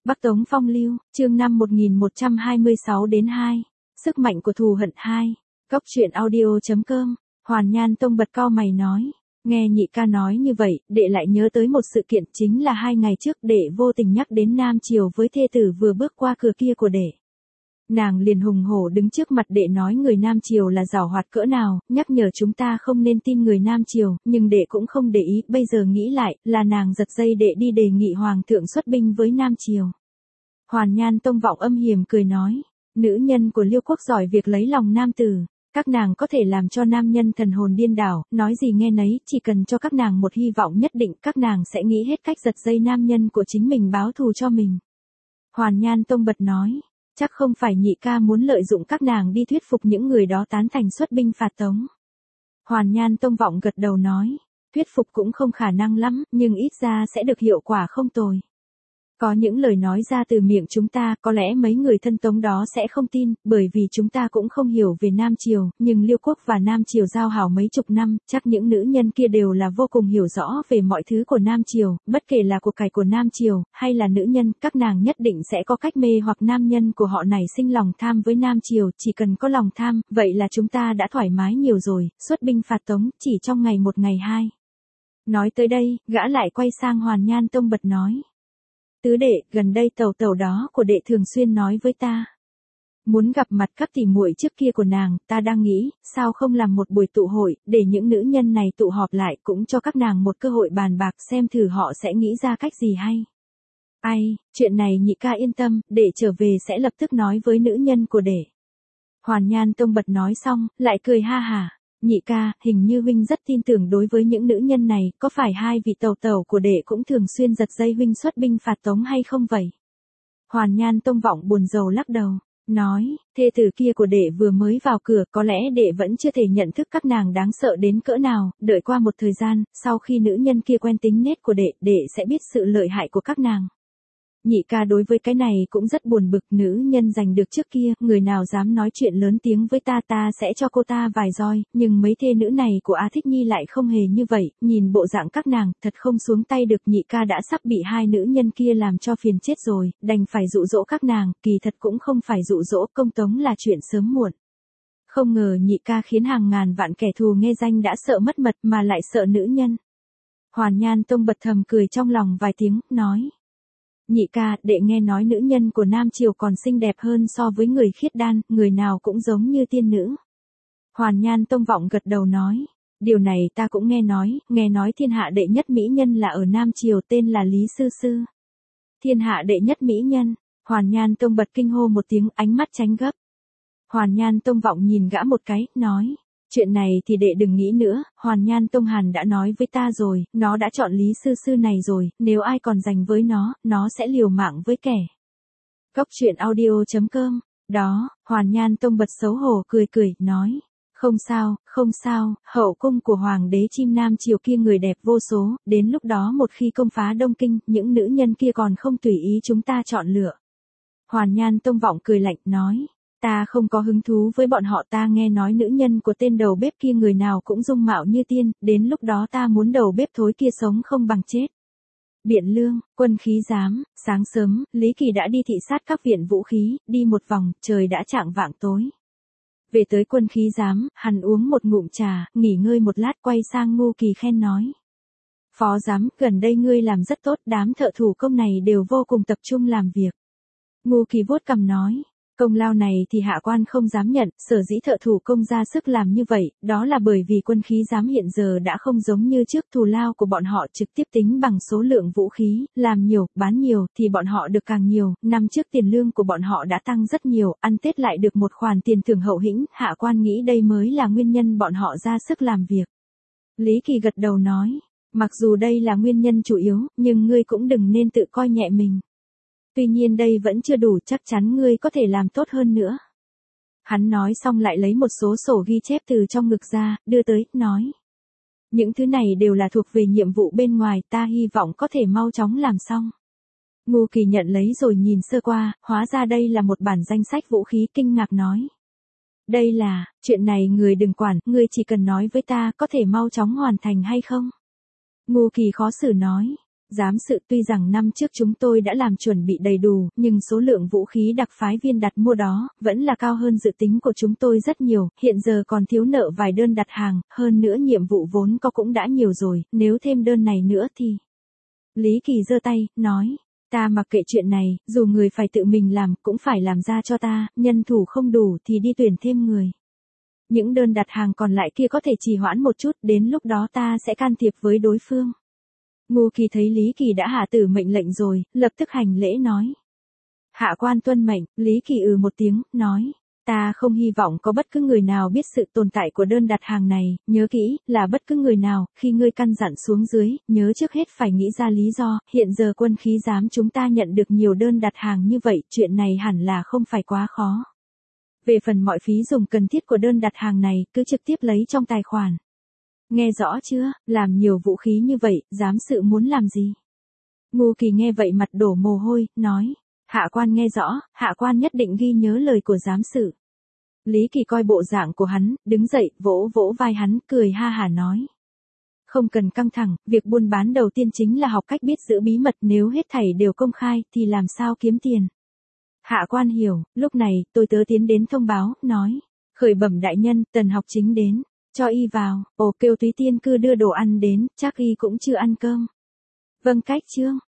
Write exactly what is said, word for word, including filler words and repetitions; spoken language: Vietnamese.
Bắc Tống Phong Lưu, chương năm một nghìn một trăm hai mươi sáu đến hai. Sức mạnh của thù hận hai. Góc truyện audio.com. Hoàn Nhan Tông bật cau mày nói. Nghe nhị ca nói như vậy, đệ lại nhớ tới một sự kiện, chính là hai ngày trước đệ vô tình nhắc đến Nam Triều với thê tử vừa bước qua cửa kia của đệ. Nàng liền hùng hổ đứng trước mặt đệ nói người Nam Triều là giàu hoạt cỡ nào, nhắc nhở chúng ta không nên tin người Nam Triều, nhưng đệ cũng không để ý, bây giờ nghĩ lại, là nàng giật dây đệ đi đề nghị Hoàng thượng xuất binh với Nam Triều. Hoàn Nhan Tông vọng âm hiểm cười nói, nữ nhân của Liêu quốc giỏi việc lấy lòng nam tử, các nàng có thể làm cho nam nhân thần hồn điên đảo, nói gì nghe nấy, chỉ cần cho các nàng một hy vọng nhất định các nàng sẽ nghĩ hết cách giật dây nam nhân của chính mình báo thù cho mình. Hoàn Nhan Tông bật nói. Chắc không phải nhị ca muốn lợi dụng các nàng đi thuyết phục những người đó tán thành xuất binh phạt Tống. Hoàn Nhan Tông vọng gật đầu nói, thuyết phục cũng không khả năng lắm, nhưng ít ra sẽ được hiệu quả không tồi. Có những lời nói ra từ miệng chúng ta, có lẽ mấy người thân Tống đó sẽ không tin, bởi vì chúng ta cũng không hiểu về Nam Triều, nhưng Liêu quốc và Nam Triều giao hảo mấy chục năm, chắc những nữ nhân kia đều là vô cùng hiểu rõ về mọi thứ của Nam Triều, bất kể là cuộc cải của Nam Triều, hay là nữ nhân, các nàng nhất định sẽ có cách mê hoặc nam nhân của họ này sinh lòng tham với Nam Triều, chỉ cần có lòng tham, vậy là chúng ta đã thoải mái nhiều rồi, xuất binh phạt Tống, chỉ trong ngày một ngày hai. Nói tới đây, gã lại quay sang Hoàn Nhan Tông bật nói. Tứ đệ, gần đây tẩu tẩu đó của đệ thường xuyên nói với ta. Muốn gặp mặt các tỷ muội trước kia của nàng, ta đang nghĩ, sao không làm một buổi tụ hội, để những nữ nhân này tụ họp lại cũng cho các nàng một cơ hội bàn bạc xem thử họ sẽ nghĩ ra cách gì hay. Ai, chuyện này nhị ca yên tâm, đệ trở về sẽ lập tức nói với nữ nhân của đệ. Hoàn Nhan Tông bật nói xong, lại cười ha hả. Nhị ca, hình như huynh rất tin tưởng đối với những nữ nhân này, có phải hai vị tẩu tẩu của đệ cũng thường xuyên giật dây huynh xuất binh phạt Tống hay không vậy? Hoàn Nhan Tông vọng buồn rầu lắc đầu, nói, thê tử kia của đệ vừa mới vào cửa, có lẽ đệ vẫn chưa thể nhận thức các nàng đáng sợ đến cỡ nào, đợi qua một thời gian, sau khi nữ nhân kia quen tính nết của đệ, đệ sẽ biết sự lợi hại của các nàng. Nhị ca đối với cái này cũng rất buồn bực, nữ nhân giành được trước kia, người nào dám nói chuyện lớn tiếng với ta ta sẽ cho cô ta vài roi, nhưng mấy thê nữ này của A Thích Nhi lại không hề như vậy, nhìn bộ dạng các nàng, thật không xuống tay được, nhị ca đã sắp bị hai nữ nhân kia làm cho phiền chết rồi, đành phải dụ dỗ các nàng, kỳ thật cũng không phải dụ dỗ, công tống là chuyện sớm muộn. Không ngờ nhị ca khiến hàng ngàn vạn kẻ thù nghe danh đã sợ mất mật mà lại sợ nữ nhân. Hoàn Nhan Tông bật thầm cười trong lòng vài tiếng, nói. Nhị ca, đệ nghe nói nữ nhân của Nam Triều còn xinh đẹp hơn so với người khiết đan, người nào cũng giống như tiên nữ. Hoàn Nhan Tông vọng gật đầu nói, điều này ta cũng nghe nói, nghe nói thiên hạ đệ nhất mỹ nhân là ở Nam Triều tên là Lý Sư Sư. Thiên hạ đệ nhất mỹ nhân, Hoàn Nhan Tông bật kinh hô một tiếng, ánh mắt tránh gấp. Hoàn Nhan Tông vọng nhìn gã một cái, nói. Chuyện này thì đệ đừng nghĩ nữa, Hoàn Nhan Tông Hàn đã nói với ta rồi, nó đã chọn Lý Sư Sư này rồi, nếu ai còn giành với nó, nó sẽ liều mạng với kẻ. Góc truyện audio.com. Đó, Hoàn Nhan Tông bật xấu hổ cười cười, nói. Không sao, không sao, hậu cung của Hoàng đế chim Nam Triều kia người đẹp vô số, đến lúc đó một khi công phá Đông Kinh, những nữ nhân kia còn không tùy ý chúng ta chọn lựa. Hoàn Nhan Tông vọng cười lạnh, nói. Ta không có hứng thú với bọn họ, ta nghe nói nữ nhân của tên đầu bếp kia người nào cũng dung mạo như tiên, đến lúc đó ta muốn đầu bếp thối kia sống không bằng chết. Biện Lương, Quân Khí Giám, sáng sớm, Lý Kỳ đã đi thị sát các viện vũ khí, đi một vòng, trời đã chạng vạng tối. Về tới Quân Khí Giám, hắn uống một ngụm trà, nghỉ ngơi một lát quay sang Ngô Kỳ khen nói. Phó Giám, gần đây ngươi làm rất tốt, đám thợ thủ công này đều vô cùng tập trung làm việc. Ngô Kỳ vuốt cằm nói. Công lao này thì hạ quan không dám nhận, sở dĩ thợ thủ công ra sức làm như vậy, đó là bởi vì Quân Khí Giám hiện giờ đã không giống như trước, thù lao của bọn họ trực tiếp tính bằng số lượng vũ khí, làm nhiều, bán nhiều, thì bọn họ được càng nhiều, năm trước tiền lương của bọn họ đã tăng rất nhiều, ăn Tết lại được một khoản tiền thưởng hậu hĩnh, hạ quan nghĩ đây mới là nguyên nhân bọn họ ra sức làm việc. Lý Kỳ gật đầu nói, mặc dù đây là nguyên nhân chủ yếu, nhưng ngươi cũng đừng nên tự coi nhẹ mình. Tuy nhiên đây vẫn chưa đủ, chắc chắn ngươi có thể làm tốt hơn nữa. Hắn nói xong lại lấy một số sổ ghi chép từ trong ngực ra, đưa tới, nói. Những thứ này đều là thuộc về nhiệm vụ bên ngoài, ta hy vọng có thể mau chóng làm xong. Ngô Kỳ nhận lấy rồi nhìn sơ qua, hóa ra đây là một bản danh sách vũ khí, kinh ngạc nói. Đây là, chuyện này người đừng quản, ngươi chỉ cần nói với ta có thể mau chóng hoàn thành hay không? Ngô Kỳ khó xử nói. Giám sự, tuy rằng năm trước chúng tôi đã làm chuẩn bị đầy đủ, nhưng số lượng vũ khí đặc phái viên đặt mua đó, vẫn là cao hơn dự tính của chúng tôi rất nhiều, hiện giờ còn thiếu nợ vài đơn đặt hàng, hơn nữa nhiệm vụ vốn có cũng đã nhiều rồi, nếu thêm đơn này nữa thì... Lý Kỳ giơ tay, nói, ta mặc kệ chuyện này, dù người phải tự mình làm, cũng phải làm ra cho ta, nhân thủ không đủ thì đi tuyển thêm người. Những đơn đặt hàng còn lại kia có thể trì hoãn một chút, đến lúc đó ta sẽ can thiệp với đối phương. Ngô Kỳ thấy Lý Kỳ đã hạ tử mệnh lệnh rồi, lập tức hành lễ nói. Hạ quan tuân mệnh, Lý Kỳ ừ một tiếng, nói. Ta không hy vọng có bất cứ người nào biết sự tồn tại của đơn đặt hàng này, nhớ kỹ, là bất cứ người nào, khi ngươi căn dặn xuống dưới, nhớ trước hết phải nghĩ ra lý do, hiện giờ quân khí giám chúng ta nhận được nhiều đơn đặt hàng như vậy, chuyện này hẳn là không phải quá khó. Về phần mọi phí dùng cần thiết của đơn đặt hàng này, cứ trực tiếp lấy trong tài khoản. Nghe rõ chưa, làm nhiều vũ khí như vậy, giám sự muốn làm gì? Ngô Kỳ nghe vậy mặt đổ mồ hôi, nói. Hạ quan nghe rõ, hạ quan nhất định ghi nhớ lời của giám sự. Lý Kỳ coi bộ dạng của hắn, đứng dậy, vỗ vỗ vai hắn, cười ha hả nói. Không cần căng thẳng, việc buôn bán đầu tiên chính là học cách biết giữ bí mật, nếu hết thảy đều công khai, thì làm sao kiếm tiền. Hạ quan hiểu, lúc này, tôi tớ tiến đến thông báo, nói. Khởi bẩm đại nhân, Tần Học Chính đến, cho y vào, ồ kêu Túy Tiên Cư đưa đồ ăn đến, chắc y cũng chưa ăn cơm. Vâng cách chương.